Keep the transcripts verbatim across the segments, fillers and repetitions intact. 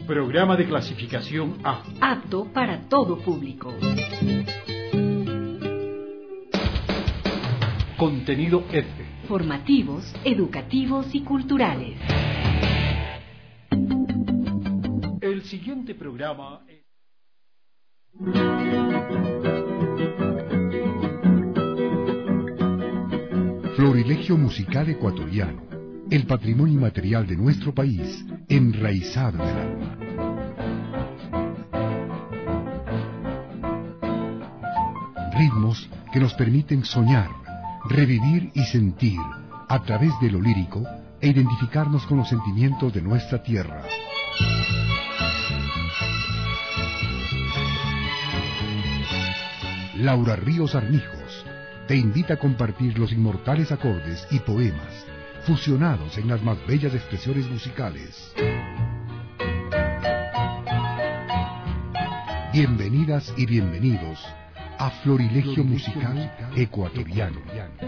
Programa de clasificación A. Apto para todo público. Contenido F. Formativos, educativos y culturales. El siguiente programa es... Florilegio musical ecuatoriano, el patrimonio inmaterial de nuestro país, enraizado en el alma. Ritmos que nos permiten soñar, revivir y sentir a través de lo lírico e identificarnos con los sentimientos de nuestra tierra. Laura Ríos Armijos te invita a compartir los inmortales acordes y poemas fusionados en las más bellas expresiones musicales. Bienvenidas y bienvenidos a Florilegio Musical Ecuatoriano.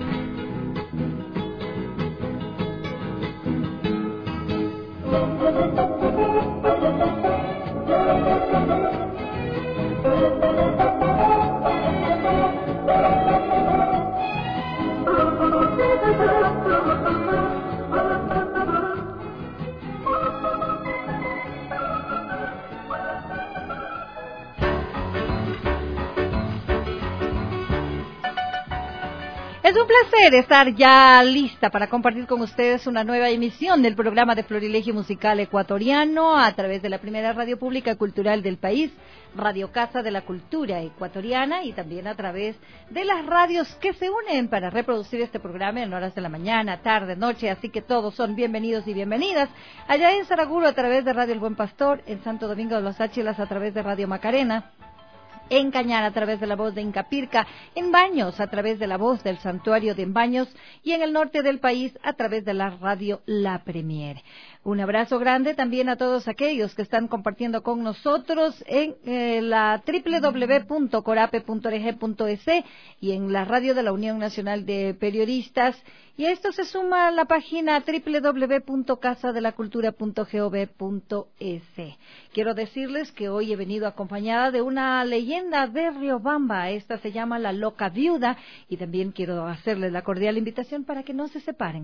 Es un placer estar ya lista para compartir con ustedes una nueva emisión del programa de Florilegio Musical Ecuatoriano a través de la primera radio pública cultural del país, Radio Casa de la Cultura Ecuatoriana, y también a través de las radios que se unen para reproducir este programa en horas de la mañana, tarde, noche, así que todos son bienvenidos y bienvenidas. Allá en Saraguro a través de Radio El Buen Pastor, en Santo Domingo de los Áchilas a través de Radio Macarena, en Cañar a través de la voz de Incapirca, en Baños a través de la voz del Santuario de Baños y en el norte del país a través de la radio La Premier. Un abrazo grande también a todos aquellos que están compartiendo con nosotros en eh, la doble u doble u doble u punto corape punto org punto es y en la radio de la Unión Nacional de Periodistas. Y a esto se suma la página doble u doble u doble u punto casa de la cultura punto gov punto es. Quiero decirles que hoy he venido acompañada de una leyenda de Riobamba. Esta se llama La Loca Viuda y también quiero hacerles la cordial invitación para que no se separen.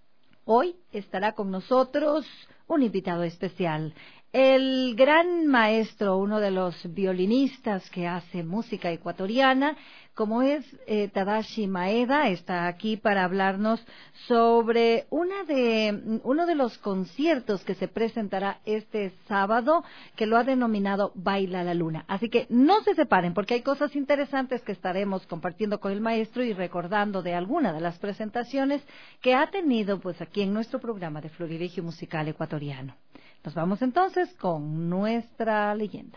Hoy estará con nosotros un invitado especial, el gran maestro, uno de los violinistas que hace música ecuatoriana, como es eh, Tadashi Maeda. Está aquí para hablarnos sobre una de, uno de los conciertos que se presentará este sábado, que lo ha denominado Baila la Luna. Así que no se separen, porque hay cosas interesantes que estaremos compartiendo con el maestro y recordando de alguna de las presentaciones que ha tenido pues aquí en nuestro programa de Florilegio Musical Ecuatoriano. Nos vamos entonces con nuestra leyenda.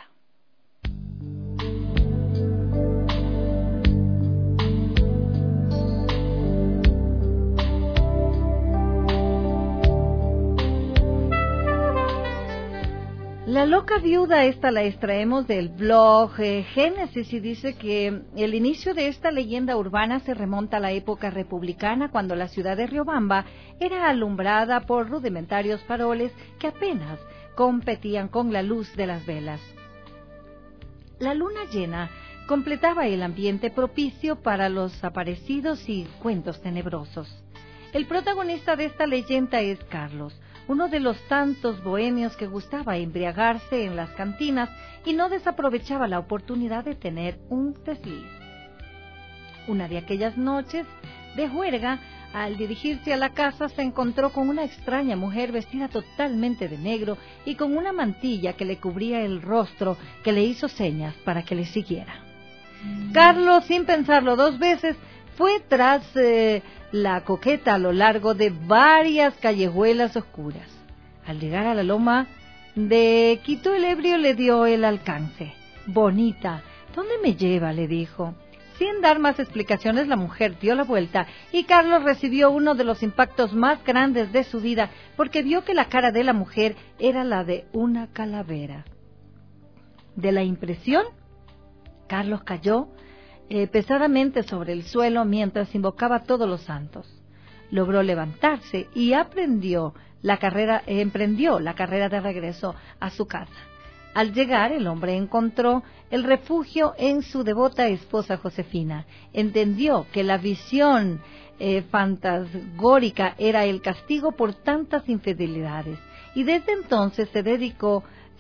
La Loca Viuda, esta la extraemos del blog eh, Génesis y dice que el inicio de esta leyenda urbana se remonta a la época republicana, cuando la ciudad de Riobamba era alumbrada por rudimentarios faroles que apenas competían con la luz de las velas. La luna llena completaba el ambiente propicio para los aparecidos y cuentos tenebrosos. El protagonista de esta leyenda es Carlos, uno de los tantos bohemios que gustaba embriagarse en las cantinas y no desaprovechaba la oportunidad de tener un desliz. Una de aquellas noches de juerga, al dirigirse a la casa, se encontró con una extraña mujer vestida totalmente de negro y con una mantilla que le cubría el rostro, que le hizo señas para que le siguiera. Carlos, sin pensarlo dos veces, fue tras eh, la coqueta a lo largo de varias callejuelas oscuras. Al llegar a la loma de Quito, el ebrio le dio el alcance. «Bonita, ¿dónde me lleva?», le dijo. Sin dar más explicaciones, la mujer dio la vuelta y Carlos recibió uno de los impactos más grandes de su vida, porque vio que la cara de la mujer era la de una calavera. De la impresión, Carlos cayó eh, pesadamente sobre el suelo mientras invocaba a todos los santos. Logró levantarse y aprendió la carrera, eh, emprendió la carrera de regreso a su casa. Al llegar, el hombre encontró el refugio en su devota esposa Josefina. Entendió que la visión eh, fantasgórica era el castigo por tantas infidelidades y desde entonces se dedicó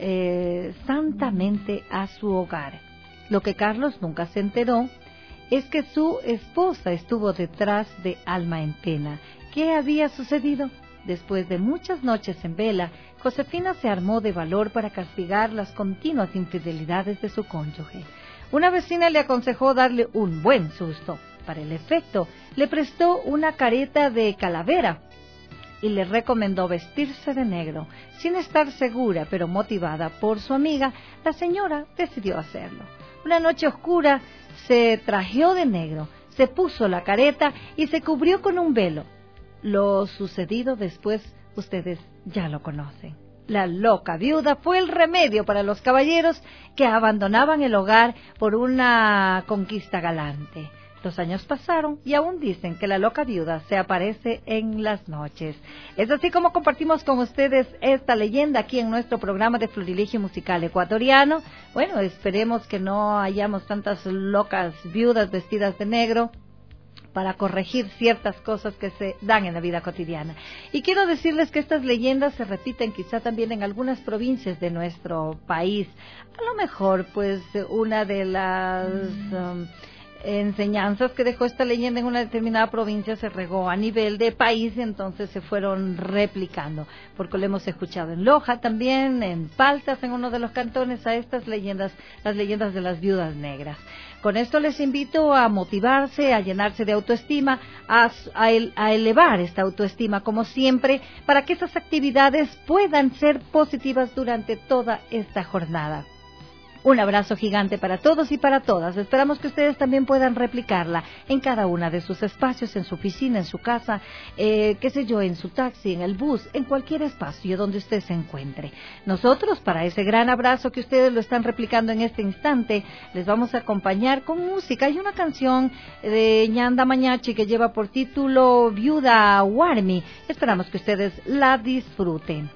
eh, santamente a su hogar. Lo que Carlos nunca se enteró es que su esposa estuvo detrás de Alma en pena. ¿Qué había sucedido? Después de muchas noches en vela, Josefina se armó de valor para castigar las continuas infidelidades de su cónyuge. Una vecina le aconsejó darle un buen susto. Para el efecto, le prestó una careta de calavera y le recomendó vestirse de negro. Sin estar segura, pero motivada por su amiga, la señora decidió hacerlo. Una noche oscura se trajeó de negro, se puso la careta y se cubrió con un velo. Lo sucedido después, ustedes ya lo conocen. La loca viuda fue el remedio para los caballeros que abandonaban el hogar por una conquista galante. Los años pasaron y aún dicen que la loca viuda se aparece en las noches. Es así como compartimos con ustedes esta leyenda aquí en nuestro programa de Florilegio Musical Ecuatoriano. Bueno, esperemos que no hayamos tantas locas viudas vestidas de negro para corregir ciertas cosas que se dan en la vida cotidiana. Y quiero decirles que estas leyendas se repiten quizá también en algunas provincias de nuestro país. A lo mejor, pues, una de las um, enseñanzas que dejó esta leyenda en una determinada provincia se regó a nivel de país y entonces se fueron replicando, porque lo hemos escuchado en Loja también, en Paltas, en uno de los cantones, a estas leyendas, las leyendas de las viudas negras. Con esto les invito a motivarse, a llenarse de autoestima, a, a, el, a elevar esta autoestima como siempre, para que esas actividades puedan ser positivas durante toda esta jornada. Un abrazo gigante para todos y para todas. Esperamos que ustedes también puedan replicarla en cada una de sus espacios, en su oficina, en su casa, eh, qué sé yo, en su taxi, en el bus, en cualquier espacio donde usted se encuentre. Nosotros, para ese gran abrazo que ustedes lo están replicando en este instante, les vamos a acompañar con música. Hay una canción de Ñanda Mañachi que lleva por título Viuda Warmi. Esperamos que ustedes la disfruten.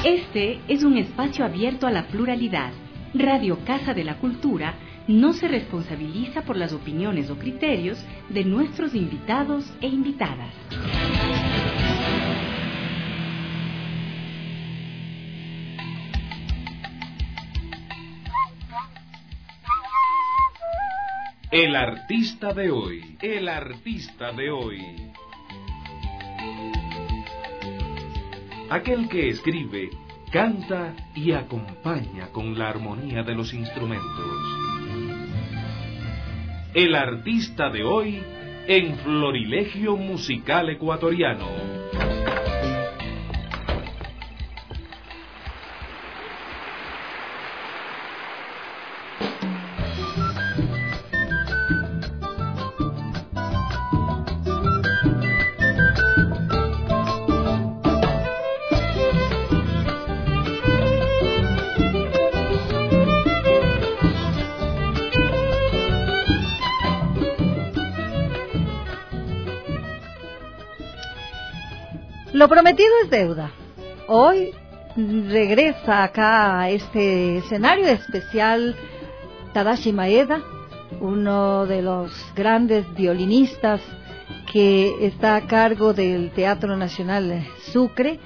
Este es un espacio abierto a la pluralidad. Radio Casa de la Cultura no se responsabiliza por las opiniones o criterios de nuestros invitados e invitadas. El artista de hoy, el artista de hoy. Aquel que escribe, canta y acompaña con la armonía de los instrumentos. El artista de hoy en Florilegio Musical Ecuatoriano. Lo prometido es deuda. Hoy regresa acá a este escenario especial Tadashi Maeda, uno de los grandes violinistas que está a cargo del Teatro Nacional Sucre.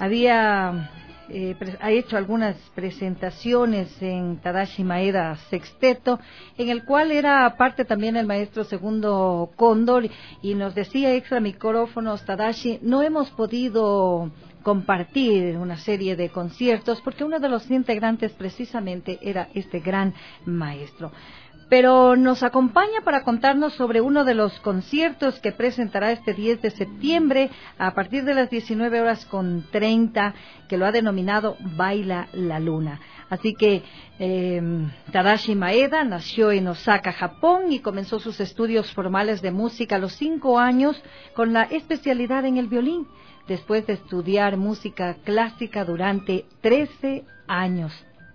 Había eh, ha hecho algunas presentaciones en Tadashi Maeda Sexteto, en el cual era parte también el maestro Segundo Cóndor, y nos decía extra micrófonos Tadashi: no hemos podido compartir una serie de conciertos porque uno de los integrantes precisamente era este gran maestro. Pero nos acompaña para contarnos sobre uno de los conciertos que presentará este diez de septiembre a partir de las diecinueve horas con treinta, que lo ha denominado Baila la Luna. Así que eh, Tadashi Maeda nació en Osaka, Japón, y comenzó sus estudios formales de música a los cinco años con la especialidad en el violín, después de estudiar música clásica durante trece años.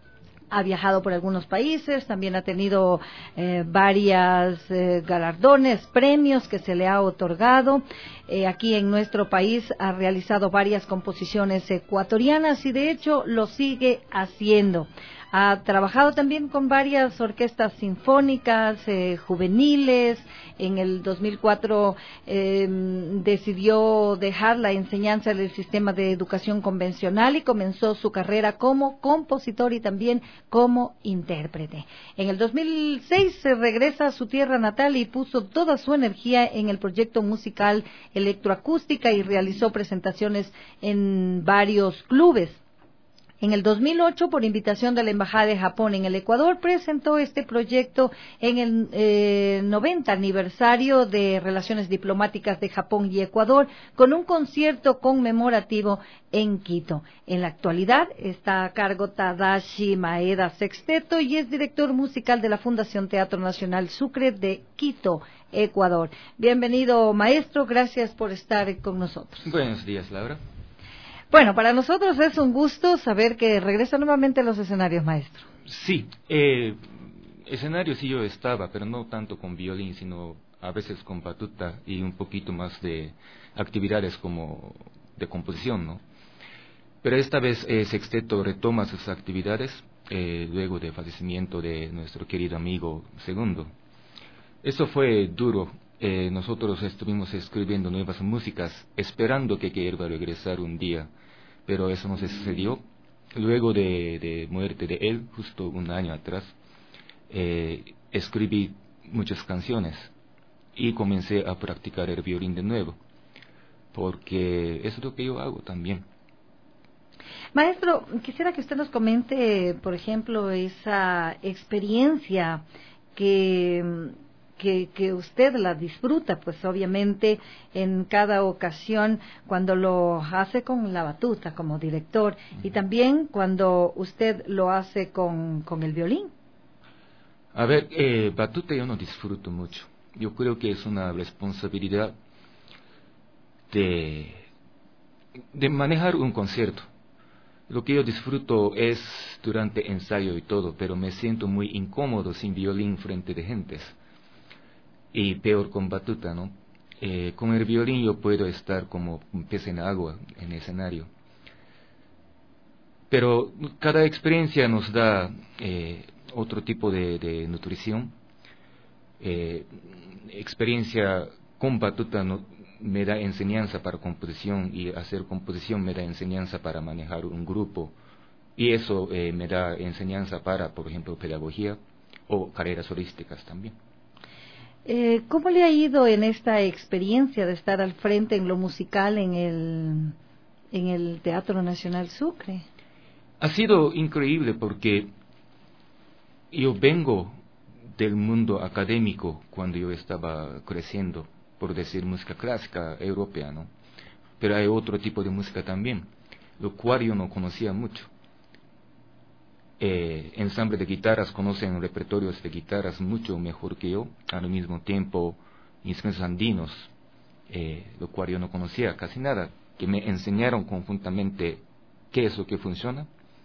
Ha viajado por algunos países, también ha tenido eh, varias eh, galardones, premios que se le ha otorgado. Eh, aquí en nuestro país ha realizado varias composiciones ecuatorianas y de hecho lo sigue haciendo. Ha trabajado también con varias orquestas sinfónicas, eh, juveniles. En el dos mil cuatro eh, decidió dejar la enseñanza del sistema de educación convencional y comenzó su carrera como compositor y también como intérprete. En el dos mil seis se regresa a su tierra natal y puso toda su energía en el proyecto musical Electroacústica y realizó presentaciones en varios clubes. En el dos mil ocho, por invitación de la Embajada de Japón en el Ecuador, presentó este proyecto en el eh, noventa aniversario de Relaciones Diplomáticas de Japón y Ecuador, con un concierto conmemorativo en Quito. En la actualidad está a cargo Tadashi Maeda Sexteto y es director musical de la Fundación Teatro Nacional Sucre de Quito, Ecuador. Bienvenido, maestro, gracias por estar con nosotros. Buenos días, Laura. Bueno, para nosotros es un gusto saber que regresa nuevamente a los escenarios, maestro. Sí, eh, escenario sí yo estaba, pero no tanto con violín, sino a veces con batuta y un poquito más de actividades como de composición, ¿no? Pero esta vez eh, Sexteto retoma sus actividades eh, luego del fallecimiento de nuestro querido amigo Segundo. Eso fue duro. Eh, nosotros estuvimos escribiendo nuevas músicas, esperando que, que él va a regresar un día, pero eso no se sucedió. Luego de, de muerte de él, justo un año atrás, eh, escribí muchas canciones y comencé a practicar el violín de nuevo, porque eso es lo que yo hago también. Maestro, quisiera que usted nos comente, por ejemplo, esa experiencia que... Que, que usted la disfruta, pues obviamente en cada ocasión cuando lo hace con la batuta como director y también cuando usted lo hace con, con el violín. A ver, eh, batuta yo no disfruto mucho. Yo creo que es una responsabilidad de, de manejar un concierto. Lo que yo disfruto es durante ensayo y todo, pero me siento muy incómodo sin violín frente de gentes. Y peor con batuta, ¿no? Eh, con el violín yo puedo estar como un pez en agua en el escenario. Pero cada experiencia nos da eh, otro tipo de, de nutrición. Eh, experiencia con batuta no, me da enseñanza para composición, y hacer composición me da enseñanza para manejar un grupo, y eso eh, me da enseñanza para, por ejemplo, pedagogía o carreras holísticas también. Eh, ¿Cómo le ha ido en esta experiencia de estar al frente en lo musical en el, en el Teatro Nacional Sucre? Ha sido increíble porque yo vengo del mundo académico cuando yo estaba creciendo, por decir música clásica europea, ¿no? Pero hay otro tipo de música también, lo cual yo no conocía mucho. Eh, ensamble de guitarras conocen repertorios de guitarras mucho mejor que yo, al mismo tiempo instrumentos andinos, eh, lo cual yo no conocía casi nada, que me enseñaron conjuntamente qué es lo que funciona,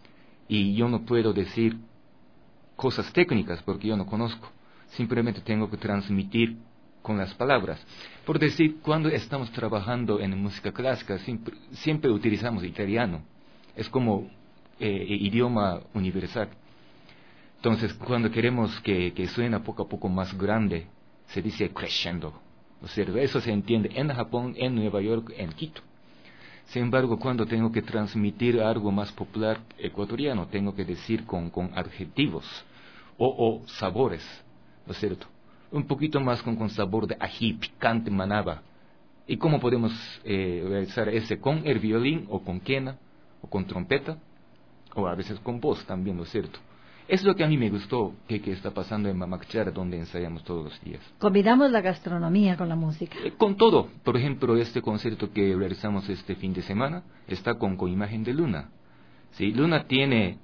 y yo no puedo decir cosas técnicas porque yo no conozco, simplemente tengo que transmitir con las palabras. Por decir, cuando estamos trabajando en música clásica, siempre, siempre utilizamos italiano, es como eh, idioma universal. Entonces, cuando queremos que, que suene poco a poco más grande, se dice crescendo. O sea, eso se entiende en Japón, en Nueva York, en Quito. Sin embargo, cuando tengo que transmitir algo más popular ecuatoriano, tengo que decir con, con adjetivos o, o sabores, ¿no es cierto? Un poquito más con, con sabor de ají, picante, manaba. ¿Y cómo podemos eh, realizar ese con el violín o con quena o con trompeta? O a veces con voz también, ¿no es cierto? Es lo que a mí me gustó que, que está pasando en Mamacchara, donde ensayamos todos los días. Combinamos la gastronomía con la música. Eh, con todo. Por ejemplo, este concierto que realizamos este fin de semana está con, con imagen de Luna. ¿Sí? Luna tiene...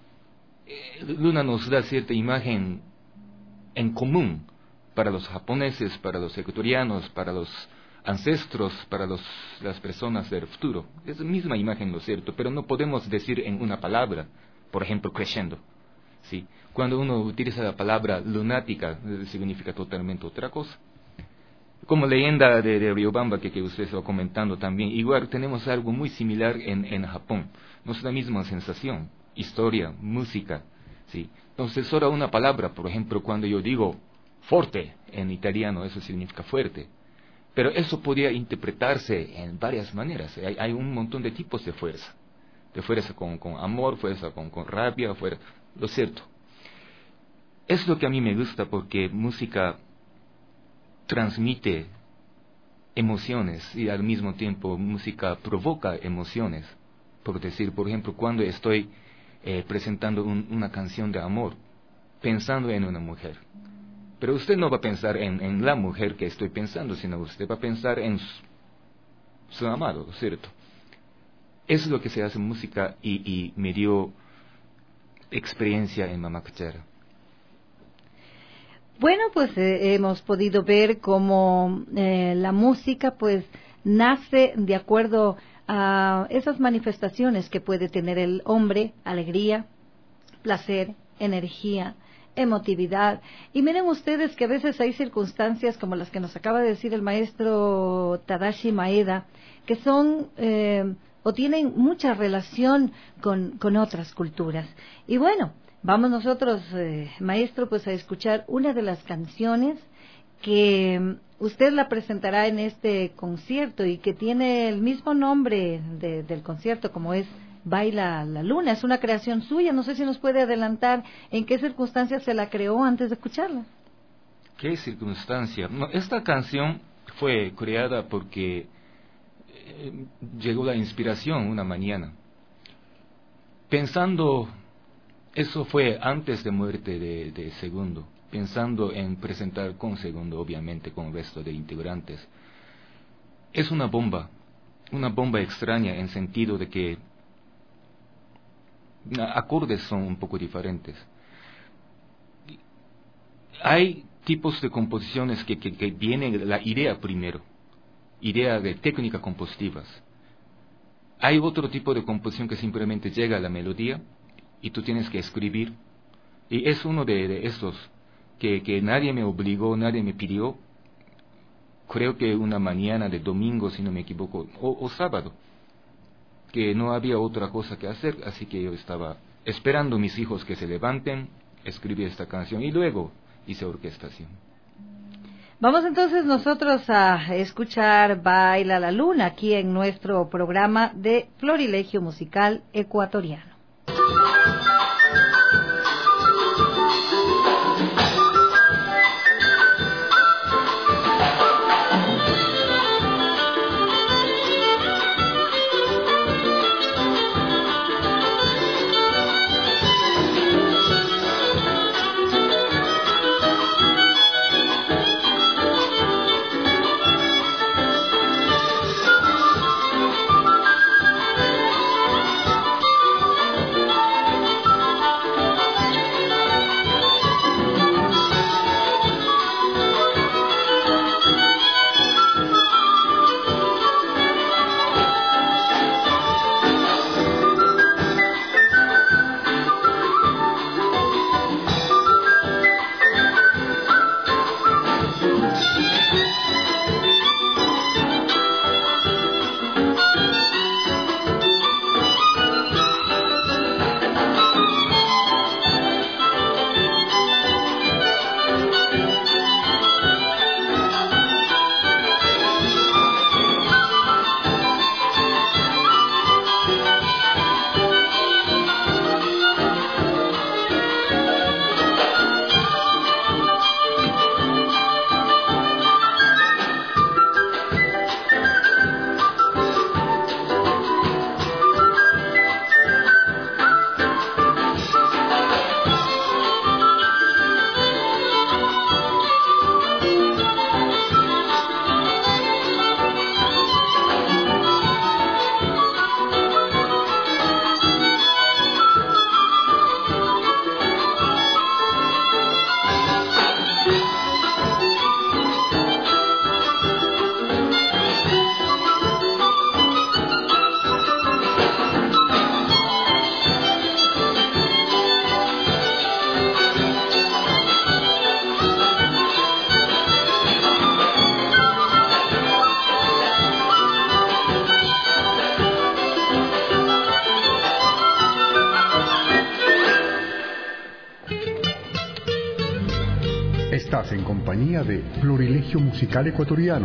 Eh, Luna nos da cierta imagen en común para los japoneses, para los ecuatorianos, para los ancestros, para los, las personas del futuro. Es la misma imagen, ¿no es cierto? Pero no podemos decir en una palabra, por ejemplo, crescendo. ¿Sí? Cuando uno utiliza la palabra lunática, significa totalmente otra cosa. Como leyenda de, de Riobamba que, que usted estaba comentando también, igual tenemos algo muy similar en, en Japón. No es la misma sensación, historia, música. ¿Sí? Entonces, solo una palabra, por ejemplo, cuando yo digo forte en italiano, eso significa fuerte. Pero eso podría interpretarse en varias maneras. Hay, hay un montón de tipos de fuerza. De fuerza con, con amor, fuerza con, con rabia, fuerza. Lo cierto, es lo que a mí me gusta, porque música transmite emociones y al mismo tiempo música provoca emociones. Por decir, por ejemplo, cuando estoy eh, presentando un, una canción de amor, pensando en una mujer. Pero usted no va a pensar en, en la mujer que estoy pensando, sino usted va a pensar en su, su amado, ¿cierto? Eso es lo que se hace en música, y, y me dio experiencia en Mamacchara. Bueno, pues eh, hemos podido ver cómo eh, la música pues nace de acuerdo a esas manifestaciones que puede tener el hombre: alegría, placer, energía, emotividad. Y miren ustedes que a veces hay circunstancias como las que nos acaba de decir el maestro Tadashi Maeda, que son eh, o tienen mucha relación con, con otras culturas. Y bueno, vamos nosotros, eh, maestro, pues a escuchar una de las canciones que usted la presentará en este concierto y que tiene el mismo nombre de, del concierto, como es Baila la Luna. Es una creación suya. No sé si nos puede adelantar en qué circunstancias se la creó antes de escucharla. ¿Qué circunstancia? No, esta canción fue creada porque eh, llegó la inspiración una mañana. Pensando, eso fue antes de muerte de, de Segundo, pensando en presentar con Segundo, obviamente con el resto de integrantes. Es una bomba, una bomba extraña en sentido de que acordes son un poco diferentes. Hay tipos de composiciones que, que, que vienen la idea primero, idea de técnica compositivas. Hay otro tipo de composición que simplemente llega a la melodía y tú tienes que escribir. Y es uno de, de esos que, que nadie me obligó, nadie me pidió. Creo que una mañana de domingo, si no me equivoco, o, o sábado. que no había otra cosa que hacer, así que yo estaba esperando a mis hijos que se levanten, escribí esta canción y luego hice orquestación. Vamos entonces nosotros a escuchar Baila la Luna aquí en nuestro programa de Florilegio Musical Ecuatoriano. Estás en compañía de Florilegio Musical Ecuatoriano.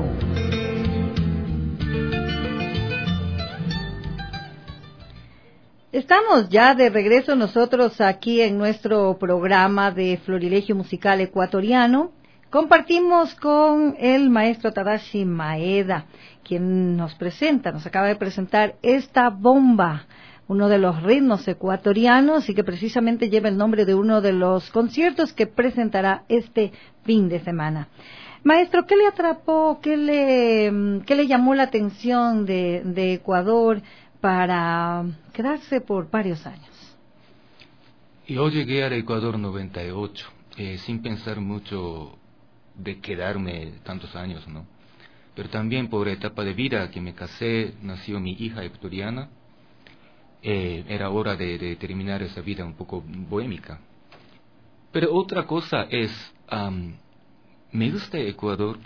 Estamos ya de regreso nosotros aquí en nuestro programa de Florilegio Musical Ecuatoriano. Compartimos con el maestro Tadashi Maeda, quien nos presenta, nos acaba de presentar esta bomba, uno de los ritmos ecuatorianos y que precisamente lleva el nombre de uno de los conciertos que presentará este fin de semana. Maestro, ¿qué le atrapó, qué le, qué le llamó la atención de, de Ecuador para quedarse por varios años? Yo llegué al Ecuador noventa y ocho, eh, sin pensar mucho de quedarme tantos años, ¿no? Pero también por etapa de vida, que me casé, nació mi hija ecuatoriana. Eh, era hora de, de terminar esa vida un poco bohémica. Pero otra cosa es, um, me gusta Ecuador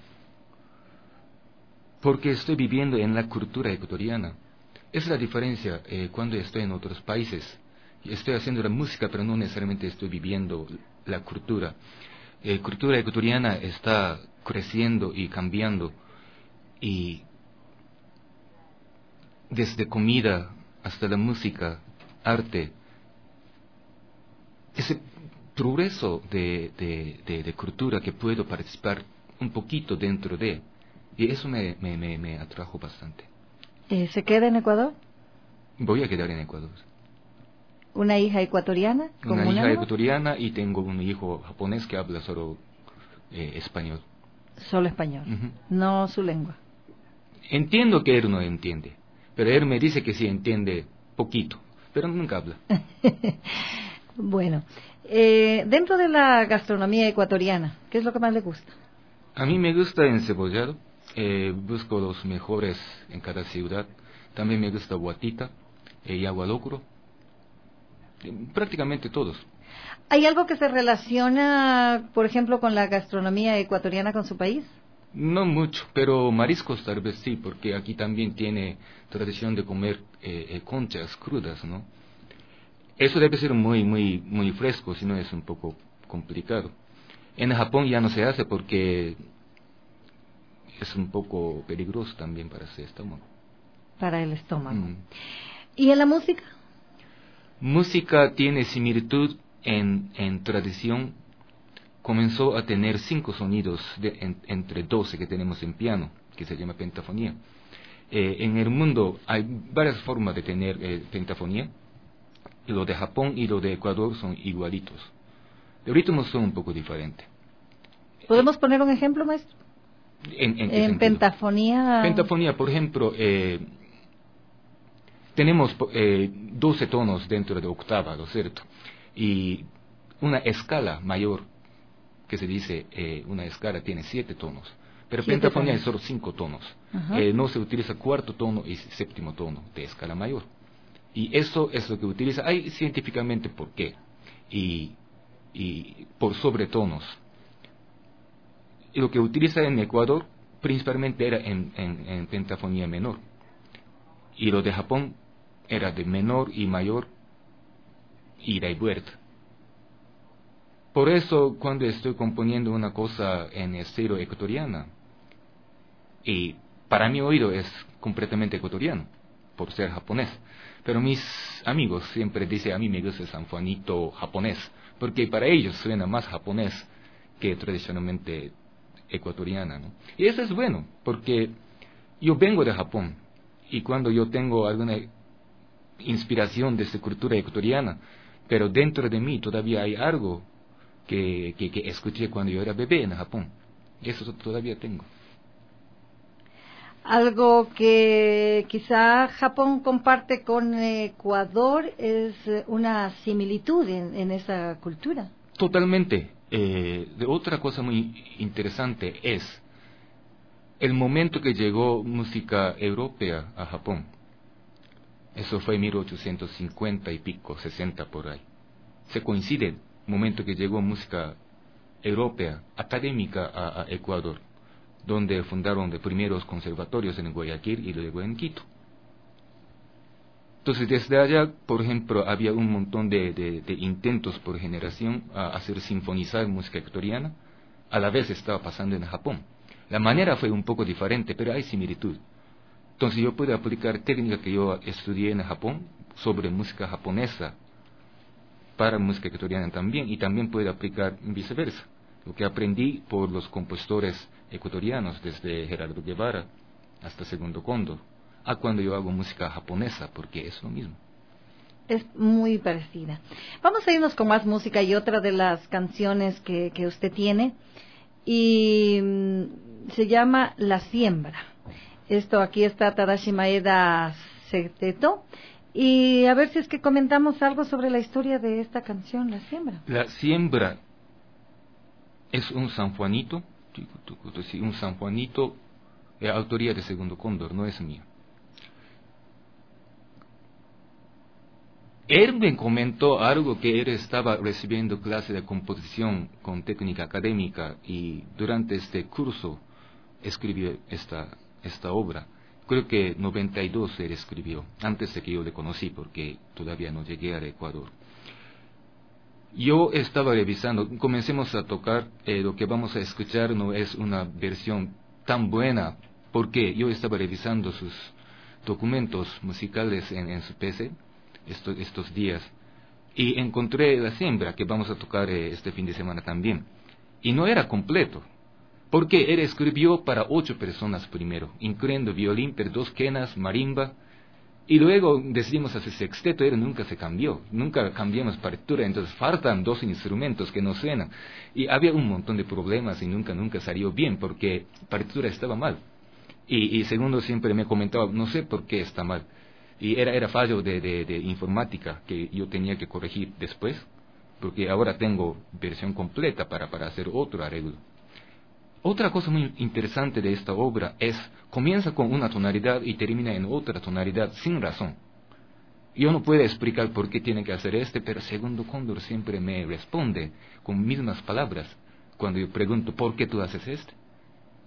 porque estoy viviendo en la cultura ecuatoriana. Es la diferencia eh, cuando estoy en otros países. Estoy haciendo la música, pero no necesariamente estoy viviendo la cultura. La eh, cultura ecuatoriana está creciendo y cambiando. Y desde comida hasta la música, arte, ese progreso de, de, de, de cultura que puedo participar un poquito dentro de, y eso me, me, me, me atrajo bastante. Eh, ¿Se queda en Ecuador? Voy a quedar en Ecuador. ¿Una hija ecuatoriana? Una hija una ecuatoriana y tengo un hijo japonés que habla solo eh, español. Solo español, uh-huh. No su lengua. Entiendo que él no entiende, pero él me dice que sí entiende poquito, pero nunca habla. Bueno, eh, dentro de la gastronomía ecuatoriana, ¿qué es lo que más le gusta? A mí me gusta encebollado, eh, busco los mejores en cada ciudad. También me gusta guatita eh, y agua locro, eh, prácticamente todos. ¿Hay algo que se relaciona, por ejemplo, con la gastronomía ecuatoriana con su país? No mucho, pero mariscos tal vez sí, porque aquí también tiene tradición de comer eh, eh, conchas crudas, ¿no? Eso debe ser muy, muy, muy fresco, si no es un poco complicado. En Japón ya no se hace porque es un poco peligroso también para el estómago. Para el estómago. Mm. ¿Y en la música? Música tiene similitud en, en tradición. Comenzó a tener cinco sonidos de, en, entre doce que tenemos en piano, que se llama pentafonía. Eh, en el mundo hay varias formas de tener eh, pentafonía. Lo de Japón y lo de Ecuador son igualitos. Los ritmos son un poco diferentes. ¿Podemos eh, poner un ejemplo, maestro? En, en, en pentafonía. Pentafonía, por ejemplo, eh, tenemos eh, doce tonos dentro de octava, ¿no es cierto? Y una escala mayor, que se dice, eh, una escala tiene siete tonos, pero siete pentafonía tonos. es solo cinco tonos. Eh, no se utiliza cuarto tono y séptimo tono de escala mayor. Y eso es lo que utiliza. Hay científicamente por qué. Y, y por sobretonos. Y lo que utiliza en Ecuador principalmente era en, en, en pentafonía menor. Y lo de Japón era de menor y mayor, ida y vuelta. Por eso cuando estoy componiendo una cosa en estilo ecuatoriana, y para mi oído es completamente ecuatoriano, por ser japonés, pero mis amigos siempre dicen, a mí me gusta el San Juanito japonés, porque para ellos suena más japonés que tradicionalmente ecuatoriana, ¿no? Y eso es bueno, porque yo vengo de Japón, y cuando yo tengo alguna inspiración de esa cultura ecuatoriana, pero dentro de mí todavía hay algo que, que, que escuché cuando yo era bebé en Japón. Eso todavía tengo. Algo que quizá Japón comparte con Ecuador es una similitud en, en esa cultura. Totalmente. Eh, de otra cosa muy interesante es el momento que llegó música europea a Japón. Eso fue en mil ochocientos cincuenta y pico, sesenta por ahí. Se coincide el momento que llegó música europea, académica a, a Ecuador, donde fundaron los primeros conservatorios en Guayaquil y luego en Quito. Entonces, desde allá, por ejemplo, había un montón de, de, de intentos por generación a hacer sinfonizar música ecuatoriana. A la vez estaba pasando en Japón. La manera fue un poco diferente, pero hay similitud. Entonces, yo puedo aplicar técnica que yo estudié en Japón sobre música japonesa para música ecuatoriana también, y también puedo aplicar viceversa. Lo que aprendí por los compositores ecuatorianos, desde Gerardo Guevara hasta Segundo Cóndor, a cuando yo hago música japonesa, porque es lo mismo. Es muy parecida. Vamos a irnos con más música y otra de las canciones que, que usted tiene, y mm, se llama La Siembra. Esto aquí está Tadashi Maeda Seteto, y a ver si es que comentamos algo sobre la historia de esta canción, La Siembra. La Siembra es un sanjuanito, un sanjuanito de autoría de Segundo Cóndor, no es mío. Él me comentó algo, que él estaba recibiendo clase de composición con técnica académica y durante este curso escribió esta, esta obra. Creo que en noventa y dos él escribió, antes de que yo le conocí, porque todavía no llegué al Ecuador. Yo estaba revisando, comencemos a tocar, eh, lo que vamos a escuchar no es una versión tan buena, porque yo estaba revisando sus documentos musicales en, en su P C estos, estos días, y encontré La Siembra, que vamos a tocar eh, este fin de semana también, y no era completo, porque él escribió para ocho personas primero, incluyendo violín, pero dos quenas, marimba, y luego decidimos hacer sexteto. Él nunca se cambió, nunca cambiamos partitura, entonces faltan dos instrumentos que no suenan, y había un montón de problemas y nunca, nunca salió bien, porque partitura estaba mal, y, y segundo siempre me comentaba, no sé por qué está mal, y era, era fallo de, de, de informática que yo tenía que corregir después, porque ahora tengo versión completa para, para hacer otro arreglo. Otra cosa muy interesante de esta obra es, comienza con una tonalidad y termina en otra tonalidad sin razón. Yo no puedo explicar por qué tiene que hacer este, pero Segundo Cóndor siempre me responde con mismas palabras cuando yo pregunto, ¿por qué tú haces este?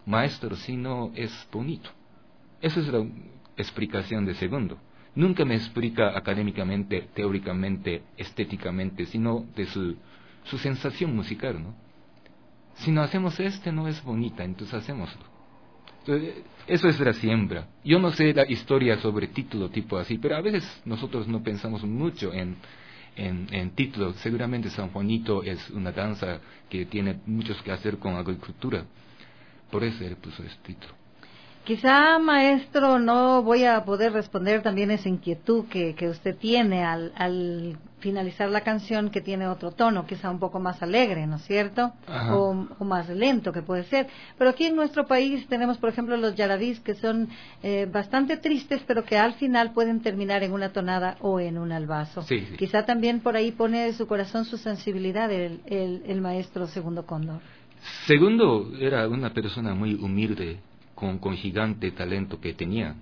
maestro si no es bonito. Esa es la explicación de segundo. Nunca me explica académicamente, teóricamente, estéticamente, sino de su, su sensación musical, ¿no? Si no hacemos este, no es bonita, entonces hacémoslo. Entonces, eso es la siembra. Yo no sé la historia sobre título tipo así, pero a veces nosotros no pensamos mucho en, en, en título. Seguramente San Juanito es una danza que tiene mucho que hacer con agricultura. Por eso él puso este título. Quizá, maestro, no voy a poder responder también esa inquietud que, que usted tiene al, al finalizar la canción, que tiene otro tono, quizá un poco más alegre, ¿no es cierto? O, o más lento, que puede ser. Pero aquí en nuestro país tenemos, por ejemplo, los yarabís, que son eh, bastante tristes, pero que al final pueden terminar en una tonada o en un albazo. Sí, sí. Quizá también por ahí pone de su corazón su sensibilidad el, el, el maestro Segundo Cóndor. Segundo era una persona muy humilde, Con, con gigante talento que tenía.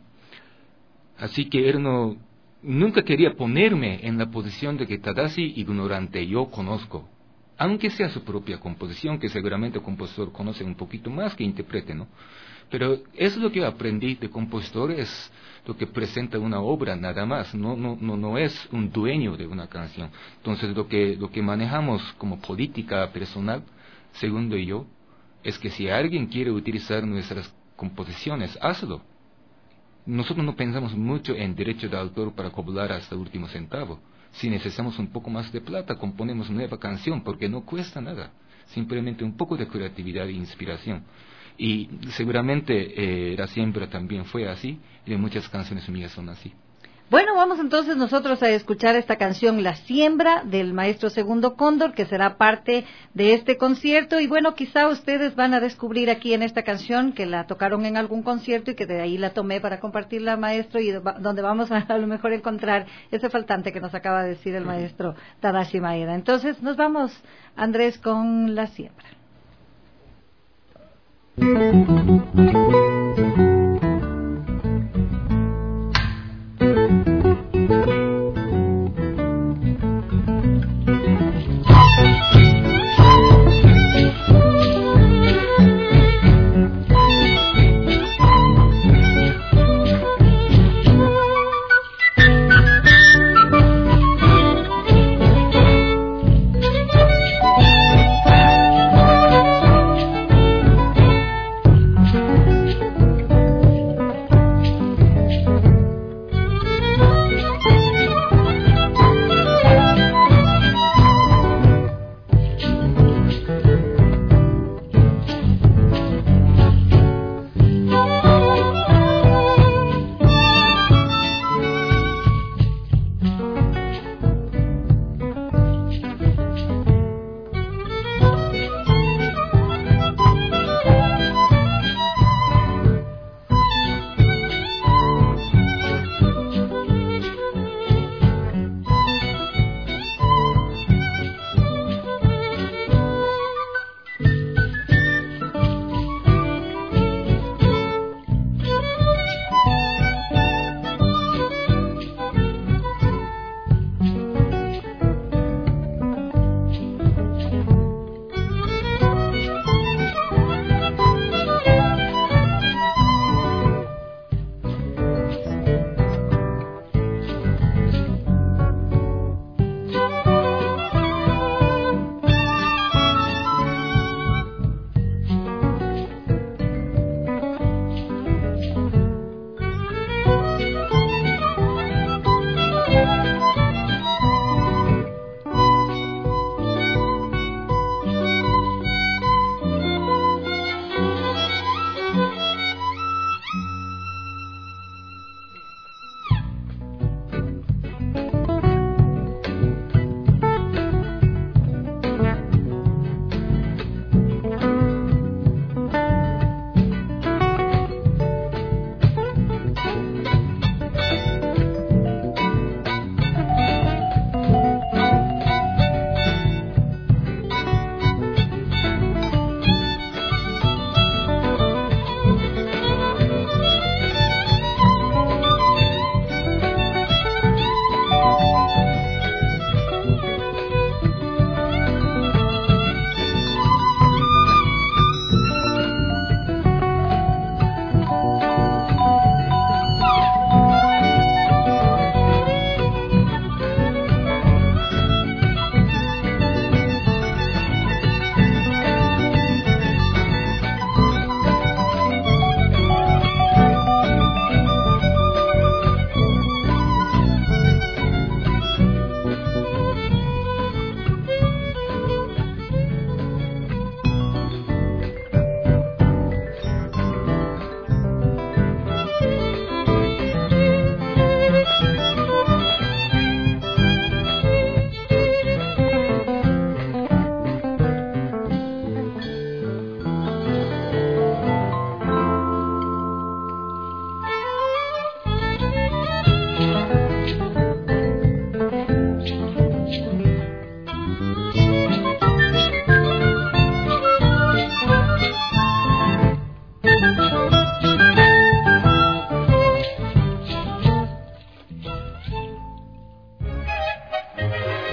Así que él no, nunca quería ponerme en la posición de que Tadashi ignorante, yo conozco, aunque sea su propia composición, que seguramente el compositor conoce un poquito más que intérprete, ¿no? Pero es lo que aprendí de compositor, es lo que presenta una obra nada más, no, no, no, no es un dueño de una canción. Entonces lo que, lo que manejamos como política personal, segundo y yo, es que si alguien quiere utilizar nuestras composiciones, hazlo. Nosotros no pensamos mucho en derecho de autor para cobrar hasta el último centavo. Si necesitamos un poco más de plata, componemos nueva canción, porque no cuesta nada. Simplemente un poco de creatividad e inspiración. Y seguramente eh, La Siembra también fue así, y muchas canciones mías son así. Bueno, vamos entonces nosotros a escuchar esta canción La Siembra del maestro Segundo Cóndor, que será parte de este concierto. Y bueno, quizá ustedes van a descubrir aquí en esta canción que la tocaron en algún concierto y que de ahí la tomé para compartirla, maestro, y donde vamos a, a lo mejor encontrar ese faltante que nos acaba de decir el maestro Tadashi Maeda. Entonces nos vamos, Andrés, con La Siembra.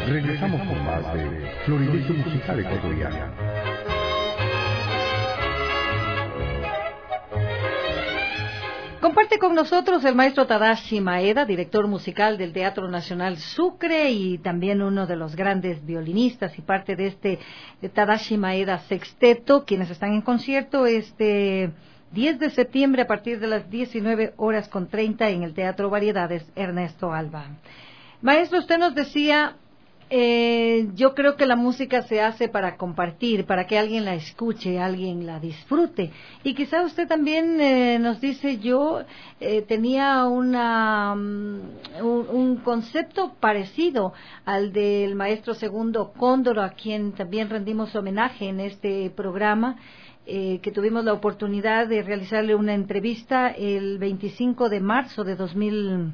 Regresamos con más de Florilegio Musical Ecuatoriano. Comparte con nosotros el maestro Tadashi Maeda, director musical del Teatro Nacional Sucre y también uno de los grandes violinistas y parte de este Tadashi Maeda Sexteto, quienes están en concierto este diez de septiembre a partir de las diecinueve horas con treinta en el Teatro Variedades Ernesto Alba. Maestro, usted nos decía, eh, yo creo que la música se hace para compartir, para que alguien la escuche, alguien la disfrute. Y quizá usted también eh, nos dice, yo eh, tenía una, um, un, un concepto parecido al del maestro Segundo Cóndor, a quien también rendimos homenaje en este programa, eh, que tuvimos la oportunidad de realizarle una entrevista el veinticinco de marzo de dos mil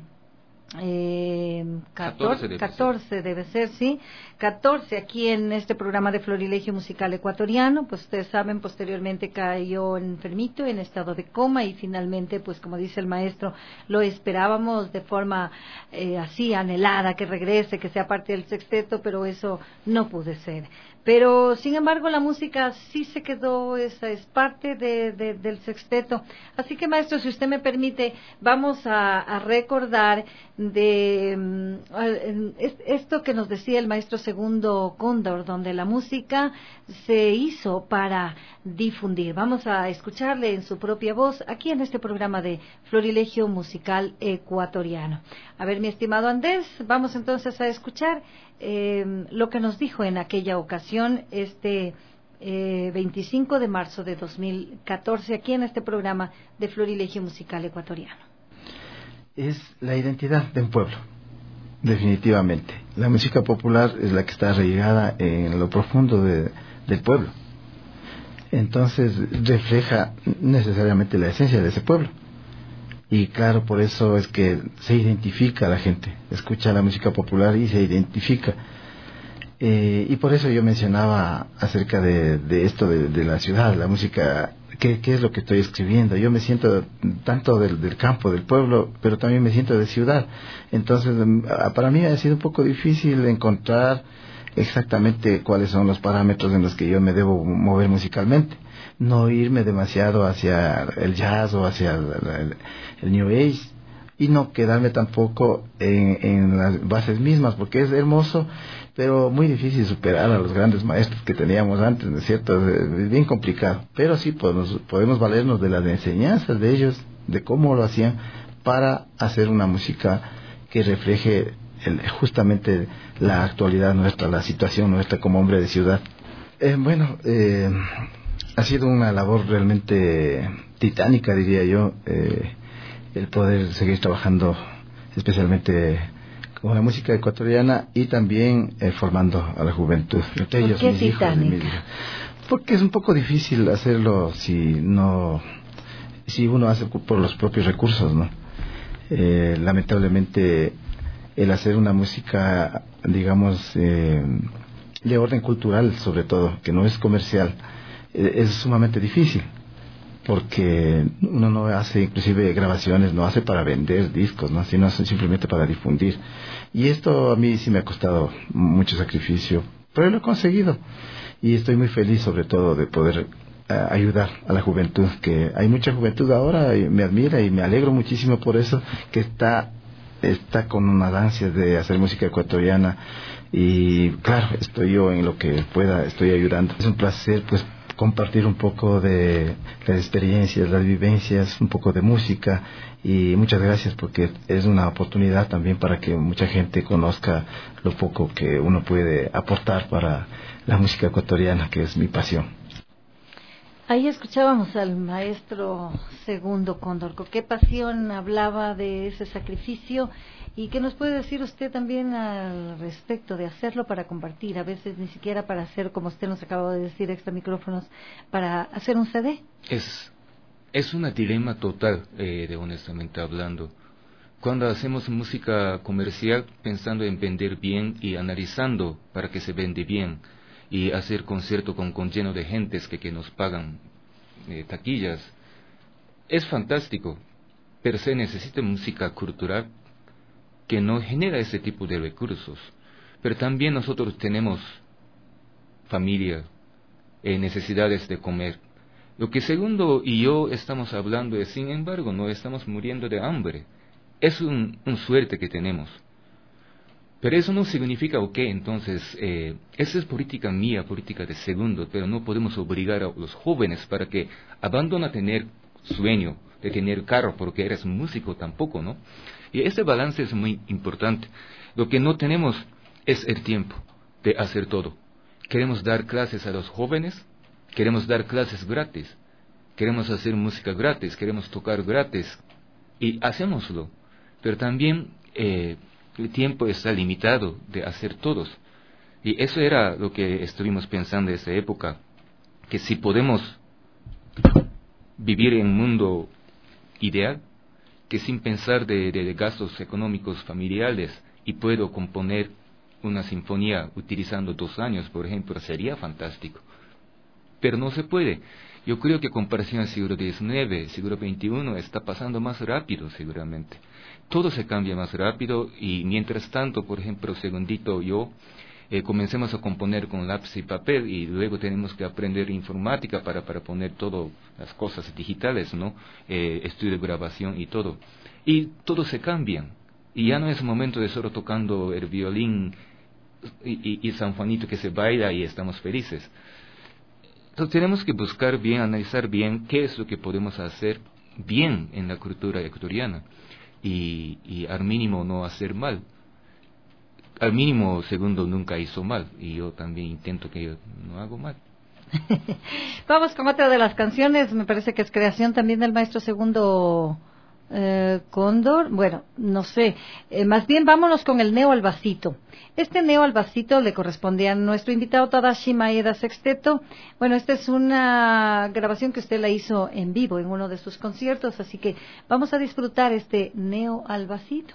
Eh, catorce, debe, catorce ser. debe ser, sí, catorce aquí en este programa de Florilegio Musical Ecuatoriano. Pues ustedes saben, posteriormente cayó enfermito en estado de coma y finalmente, pues como dice el maestro, lo esperábamos de forma eh, así anhelada, que regrese, que sea parte del sexteto, pero eso no pudo ser. Pero sin embargo la música sí se quedó, esa es parte de, de, del sexteto. Así que maestro, si usted me permite, vamos a, a recordar de um, esto que nos decía el maestro Segundo Cóndor, donde la música se hizo para difundir. Vamos a escucharle en su propia voz aquí en este programa de Florilegio Musical Ecuatoriano. A ver, mi estimado Andrés, vamos entonces a escuchar eh, lo que nos dijo en aquella ocasión este eh, veinticinco de marzo de dos mil catorce aquí en este programa de Florilegio Musical Ecuatoriano. Es la identidad de un pueblo, definitivamente. La música popular es la que está arraigada en lo profundo de, del pueblo. Entonces refleja necesariamente la esencia de ese pueblo. Y claro, por eso es que se identifica a la gente, escucha la música popular y se identifica. Eh, y por eso yo mencionaba acerca de, de esto de, de la ciudad, la música. ¿Qué, ¿Qué es lo que estoy escribiendo? Yo me siento tanto del, del campo, del pueblo, pero también me siento de ciudad. Entonces, para mí ha sido un poco difícil encontrar exactamente cuáles son los parámetros en los que yo me debo mover musicalmente. No irme demasiado hacia el jazz o hacia el, el, el New Age, y no quedarme tampoco en, en las bases mismas, porque es hermoso, pero muy difícil superar a los grandes maestros que teníamos antes, ¿no es cierto? Es bien complicado, pero sí podemos, podemos valernos de las enseñanzas de ellos, de cómo lo hacían, para hacer una música que refleje el, justamente la actualidad nuestra, la situación nuestra como hombre de ciudad. Eh, bueno, eh, ha sido una labor realmente titánica, diría yo, eh, el poder seguir trabajando especialmente con la música ecuatoriana y también eh, formando a la juventud. ¿Por ellos, qué mis hijos, mis... Porque es un poco difícil hacerlo si no, si uno hace por los propios recursos, ¿no? Eh, lamentablemente el hacer una música, digamos, eh, de orden cultural sobre todo, que no es comercial, eh, es sumamente difícil. Porque uno no hace inclusive grabaciones, no hace para vender discos, ¿no? Sino simplemente para difundir. Y esto a mí sí me ha costado mucho sacrificio, pero lo he conseguido. Y estoy muy feliz sobre todo de poder uh, ayudar a la juventud, que hay mucha juventud ahora y me admira y me alegro muchísimo por eso, que está, está con unas ansias de hacer música ecuatoriana. Y claro, estoy yo en lo que pueda, estoy ayudando. Es un placer, pues, compartir un poco de las experiencias, las vivencias, un poco de música, y muchas gracias porque es una oportunidad también para que mucha gente conozca lo poco que uno puede aportar para la música ecuatoriana, que es mi pasión. Ahí escuchábamos al maestro Segundo Cóndor. ¿Con qué pasión hablaba de ese sacrificio? ¿Y qué nos puede decir usted también al respecto de hacerlo para compartir? A veces ni siquiera para hacer, como usted nos acaba de decir, extra micrófonos, para hacer un C D. Es, es una dilema total, eh, de honestamente hablando. Cuando hacemos música comercial pensando en vender bien y analizando para que se vende bien, y hacer concierto con, con lleno de gentes que, que nos pagan eh, taquillas, es fantástico, pero se necesita música cultural que no genera ese tipo de recursos. pero también nosotros tenemos familia, eh, necesidades de comer. Lo que Segundo y yo estamos hablando es, sin embargo, no estamos muriendo de hambre. Es un, un suerte que tenemos. Pero eso no significa, ok, entonces, eh, esa es política mía, política de Segundo, pero no podemos obligar a los jóvenes para que abandonen tener sueño de tener carro porque eres músico tampoco, ¿no? Y ese balance es muy importante. Lo que no tenemos es el tiempo de hacer todo. Queremos dar clases a los jóvenes, queremos dar clases gratis, queremos hacer música gratis, queremos tocar gratis, y hacémoslo, pero también eh, el tiempo está limitado de hacer todos. Y eso era lo que estuvimos pensando en esa época, que si podemos vivir en un mundo ideal, que sin pensar de, de, de gastos económicos familiares, y puedo componer una sinfonía utilizando dos años, por ejemplo, sería fantástico. Pero no se puede. Yo creo que comparación al siglo diecinueve, siglo veintiuno, está pasando más rápido seguramente. Todo se cambia más rápido y mientras tanto, por ejemplo, Segundito y yo, eh, comencemos a componer con lápiz y papel y luego tenemos que aprender informática para, para poner todas las cosas digitales, ¿no? Eh, estudio de grabación y todo. Y todo se cambia. Y ya no es momento de solo tocando el violín y, y, y San Juanito que se baila y estamos felices. Entonces tenemos que buscar bien, analizar bien qué es lo que podemos hacer bien en la cultura ecuatoriana y, y al mínimo no hacer mal. Al mínimo Segundo nunca hizo mal y yo también intento que yo no hago mal. Vamos con otra de las canciones, me parece que es creación también del maestro Segundo eh, Cóndor. Bueno, no sé, eh, más bien vámonos con el Neo Albacito. Este Neo Albacito le corresponde a nuestro invitado Tadashi Maeda Sexteto. Bueno, esta es una grabación que usted la hizo en vivo en uno de sus conciertos, así que vamos a disfrutar este Neo Albacito.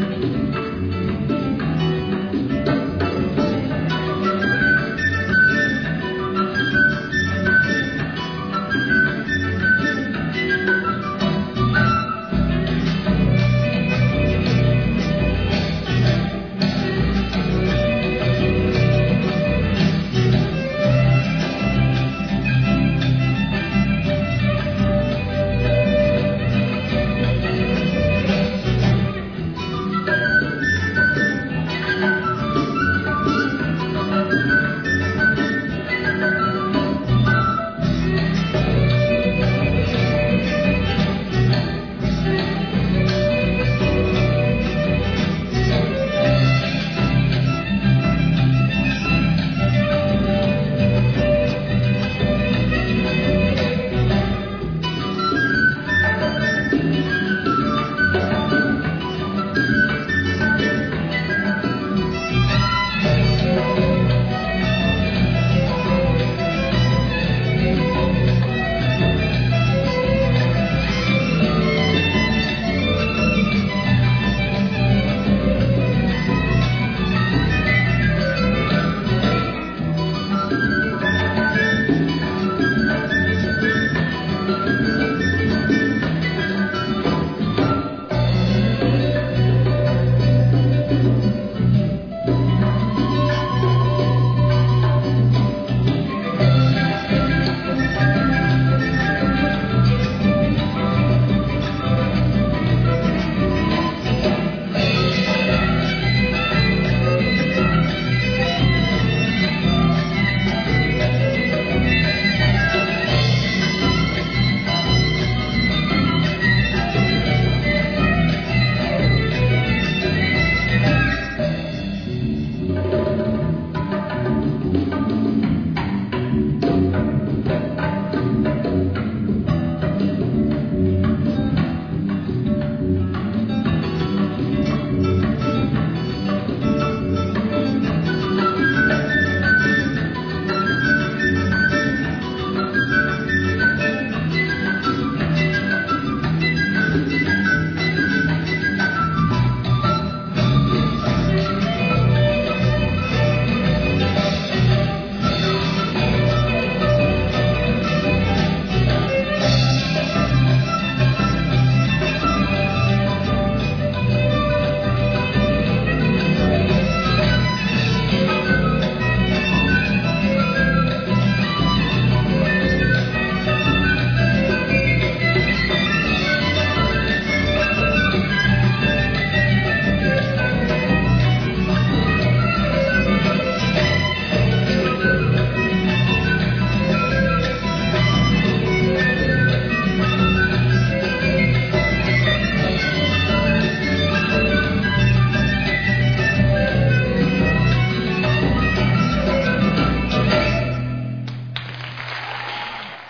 Thank you.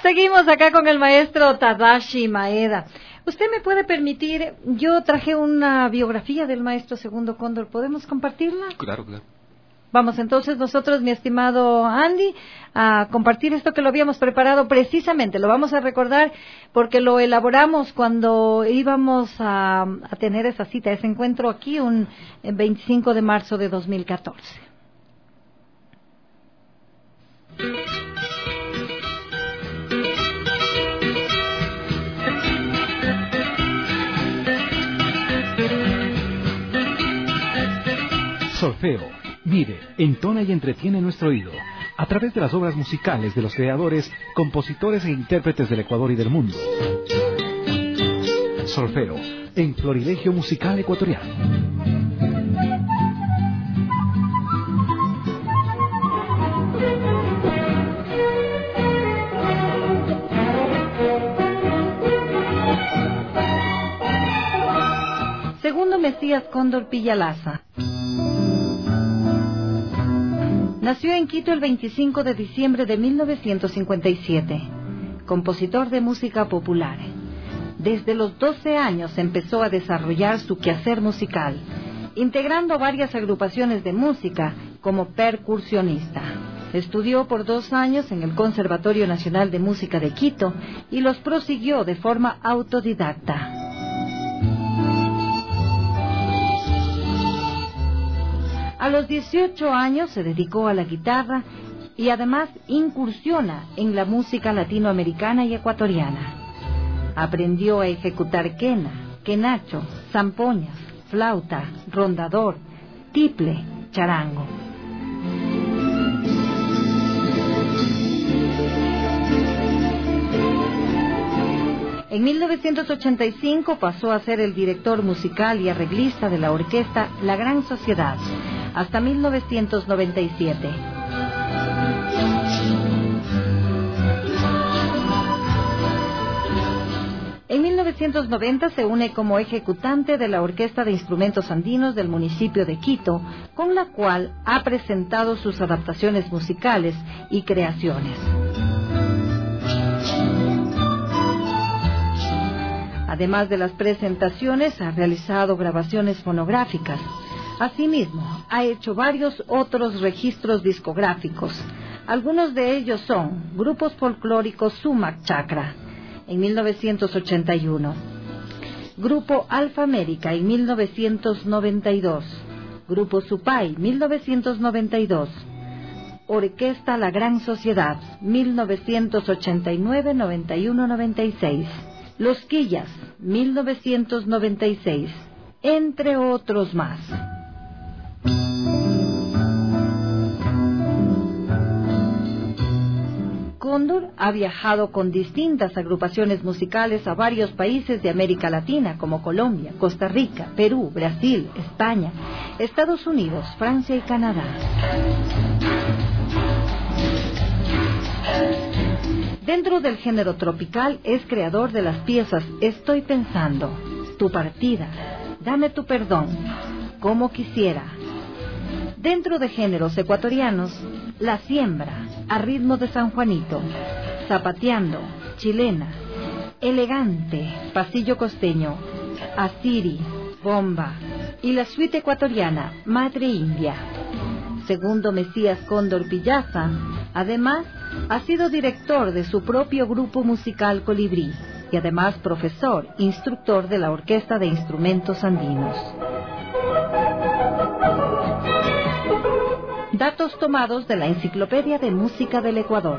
Seguimos acá con el maestro Tadashi Maeda. ¿Usted me puede permitir? Yo traje una biografía del maestro Segundo Cóndor. ¿Podemos compartirla? Claro, claro. Vamos entonces nosotros, mi estimado Andy, a compartir esto que lo habíamos preparado precisamente. Lo vamos a recordar porque lo elaboramos cuando íbamos a, a tener esa cita, ese encuentro aquí, un veinticinco de marzo de dos mil catorce. Solfeo. Mire, entona y entretiene nuestro oído a través de las obras musicales de los creadores, compositores e intérpretes del Ecuador y del mundo. Solfeo, en Florilegio Musical Ecuatoriano. Segundo Mesías Cóndor Pillalaza. Nació en Quito el veinticinco de diciembre de mil novecientos cincuenta y siete, compositor de música popular. Desde los doce años empezó a desarrollar su quehacer musical, integrando varias agrupaciones de música como percusionista. Estudió por dos años en el Conservatorio Nacional de Música de Quito y los prosiguió de forma autodidacta. A los dieciocho años se dedicó a la guitarra y además incursiona en la música latinoamericana y ecuatoriana. Aprendió a ejecutar quena, quenacho, zampoñas, flauta, rondador, tiple, charango. En mil novecientos ochenta y cinco pasó a ser el director musical y arreglista de la orquesta La Gran Sociedad, hasta mil novecientos noventa y siete. En mil novecientos noventa se une como ejecutante de la Orquesta de Instrumentos Andinos del municipio de Quito, con la cual ha presentado sus adaptaciones musicales y creaciones. Además de las presentaciones, ha realizado grabaciones fonográficas. Asimismo, ha hecho varios otros registros discográficos. Algunos de ellos son grupos folclóricos Sumac Chakra, en mil novecientos ochenta y uno, Grupo Alfa América, en mil novecientos noventa y dos, Grupo Supay, mil novecientos noventa y dos, Orquesta La Gran Sociedad, mil novecientos ochenta y nueve, noventa y uno, noventa y seis, Los Quillas, mil novecientos noventa y seis, entre otros más. Cóndor ha viajado con distintas agrupaciones musicales a varios países de América Latina, como Colombia, Costa Rica, Perú, Brasil, España, Estados Unidos, Francia y Canadá. Dentro del género tropical es creador de las piezas Estoy Pensando, Tu Partida, Dame Tu Perdón, Como Quisiera. Dentro de géneros ecuatorianos, La Siembra, A Ritmo de San Juanito, Zapateando, Chilena, Elegante, Pasillo Costeño, Asiri, Bomba y la suite ecuatoriana Madre India. Segundo Mesías Cóndor Pillaza, además, ha sido director de su propio grupo musical Colibrí y además profesor, instructor de la Orquesta de Instrumentos Andinos. Datos tomados de la Enciclopedia de Música del Ecuador.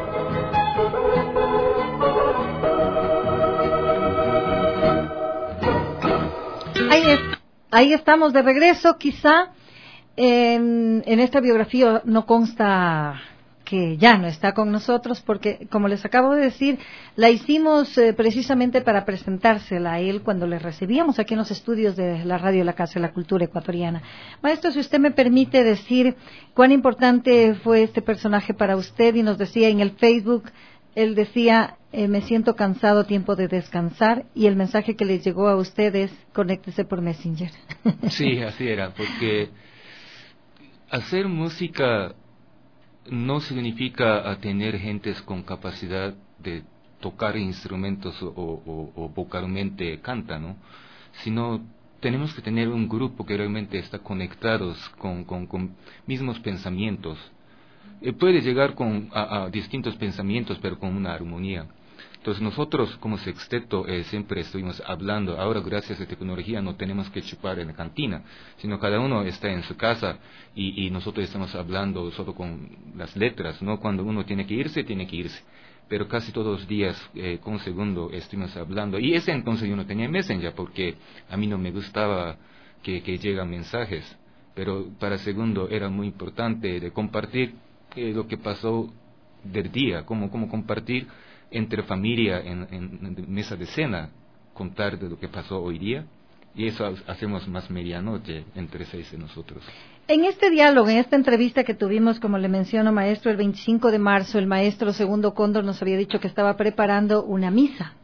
Ahí, es, ahí estamos de regreso. Quizá en, en esta biografía no consta que ya no está con nosotros porque, como les acabo de decir, la hicimos eh, precisamente para presentársela a él cuando le recibíamos aquí en los estudios de la radio La Casa de la Cultura Ecuatoriana. Maestro, si usted me permite decir cuán importante fue este personaje para usted, y nos decía en el Facebook, él decía, eh, me siento cansado, tiempo de descansar, y el mensaje que les llegó a ustedes, conéctese por Messenger. Sí, así era, porque hacer música no significa a tener gentes con capacidad de tocar instrumentos o, o, o vocalmente canta, ¿no? Sino tenemos que tener un grupo que realmente está conectados con, con, con mismos pensamientos. Eh, puede llegar con, a, a distintos pensamientos, pero con una armonía. Entonces nosotros como sexteto eh, siempre estuvimos hablando. Ahora gracias a la tecnología no tenemos que chupar en la cantina, sino cada uno está en su casa y, y nosotros estamos hablando solo con las letras, ¿no? Cuando uno tiene que irse, tiene que irse. Pero casi todos los días, eh, con segundo, estuvimos hablando. Y ese entonces yo no tenía Messenger porque a mí no me gustaba que, que lleguen mensajes. Pero para segundo era muy importante de compartir eh, lo que pasó del día, como, como compartir entre familia en, en, en mesa de cena, contar de lo que pasó hoy día, y eso hacemos más medianoche entre seis de nosotros. En este diálogo, en esta entrevista que tuvimos, como le menciono, maestro, el veinticinco de marzo, el maestro Segundo Cóndor nos había dicho que estaba preparando una misa.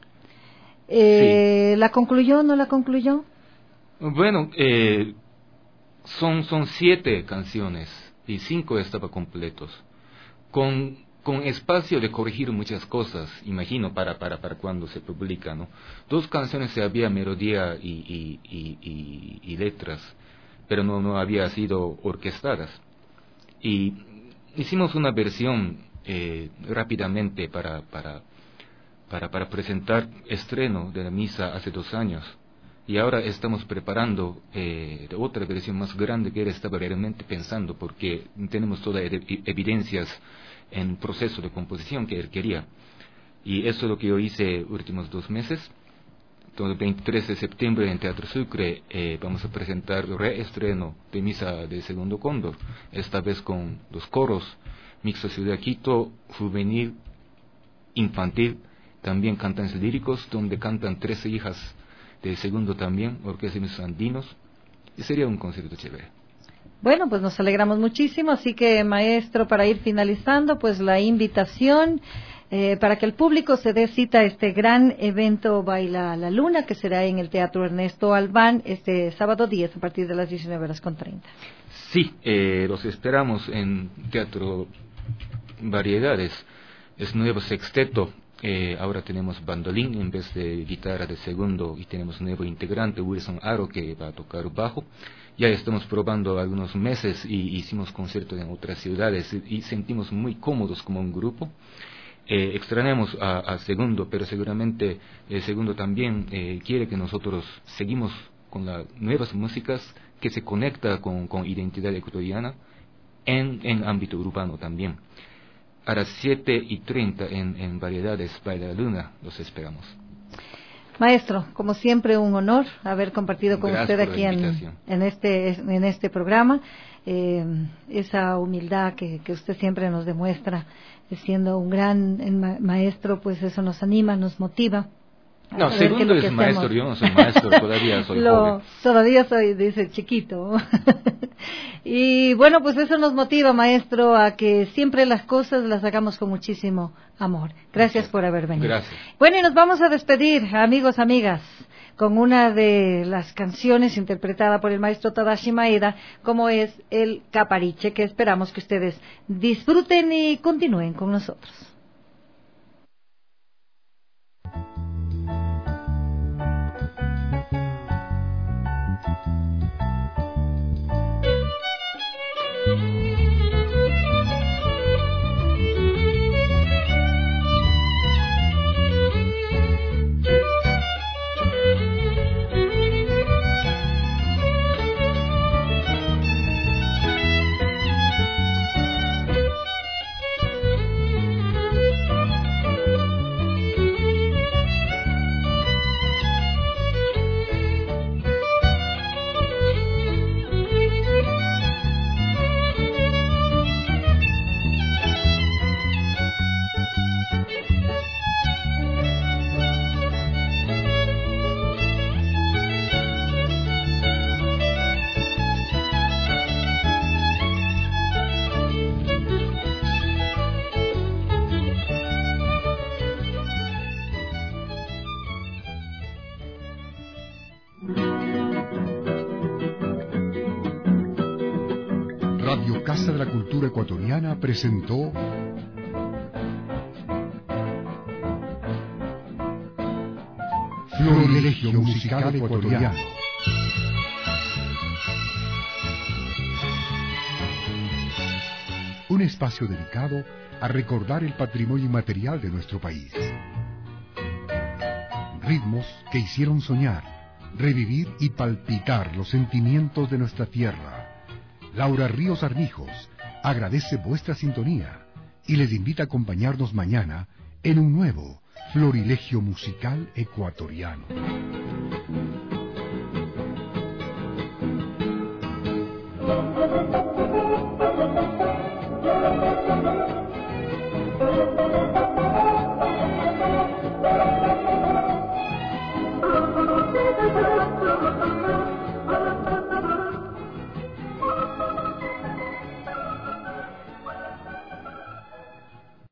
Eh, sí. ¿La concluyó o no la concluyó? Bueno, eh, son, son siete canciones y cinco estaban completos. Con con espacio de corregir muchas cosas, imagino, para para para cuando se publica, ¿no? Dos canciones se había melodía y, y, y, y, y letras, pero no, no había sido orquestadas. Y hicimos una versión eh, rápidamente para, para, para, para presentar estreno de la misa hace dos años. Y ahora estamos preparando eh, otra versión más grande que él estaba realmente pensando, porque tenemos todas evidencias en proceso de composición que él quería. Y eso es lo que yo hice últimos dos meses. Entonces, el veintitrés de septiembre en Teatro Sucre eh, vamos a presentar el reestreno de Misa de Segundo Cóndor, esta vez con los coros Mixto Ciudad Quito, juvenil, infantil, también cantantes líricos, donde cantan trece hijas de Segundo también, orquesta de andinos, y sería un concierto chévere. Bueno, pues nos alegramos muchísimo, así que maestro, para ir finalizando, pues la invitación eh, para que el público se dé cita a este gran evento Baila la Luna, que será en el Teatro Ernesto Albán este sábado diez a partir de las diecinueve horas con treinta. Sí, eh, los esperamos en Teatro Variedades, es nuevo sexteto. Eh, ahora tenemos bandolín en vez de guitarra de segundo y tenemos un nuevo integrante, Wilson Aro, que va a tocar bajo. Ya estamos probando algunos meses y hicimos conciertos en otras ciudades y, y sentimos muy cómodos como un grupo. Eh, extrañamos a, a segundo, pero seguramente el segundo también eh, quiere que nosotros seguimos con las nuevas músicas que se conecta con, con identidad ecuatoriana en, en ámbito urbano también. A las siete y treinta en, en Variedades Baila la Luna, los esperamos. Maestro, como siempre, un honor haber compartido con Gracias usted aquí en, en, este, en este programa. Eh, esa humildad que, que usted siempre nos demuestra, siendo un gran ma- maestro, pues eso nos anima, nos motiva. No, segundo es maestro, yo no soy maestro, todavía soy lo, joven. Todavía soy, dice, chiquito. Y bueno, pues eso nos motiva, maestro, a que siempre las cosas las hagamos con muchísimo amor. Gracias por haber venido. Gracias. Bueno, y nos vamos a despedir, amigos, amigas, con una de las canciones interpretada por el maestro Tadashi Maeda, como es el Capariche, que esperamos que ustedes disfruten y continúen con nosotros. Thank you. Casa de la Cultura Ecuatoriana presentó Florilegio Musical Ecuatoriano. Un espacio dedicado a recordar el patrimonio inmaterial de nuestro país. Ritmos que hicieron soñar, revivir y palpitar los sentimientos de nuestra tierra. Laura Ríos Armijos agradece vuestra sintonía y les invita a acompañarnos mañana en un nuevo Florilegio Musical Ecuatoriano. Thank you.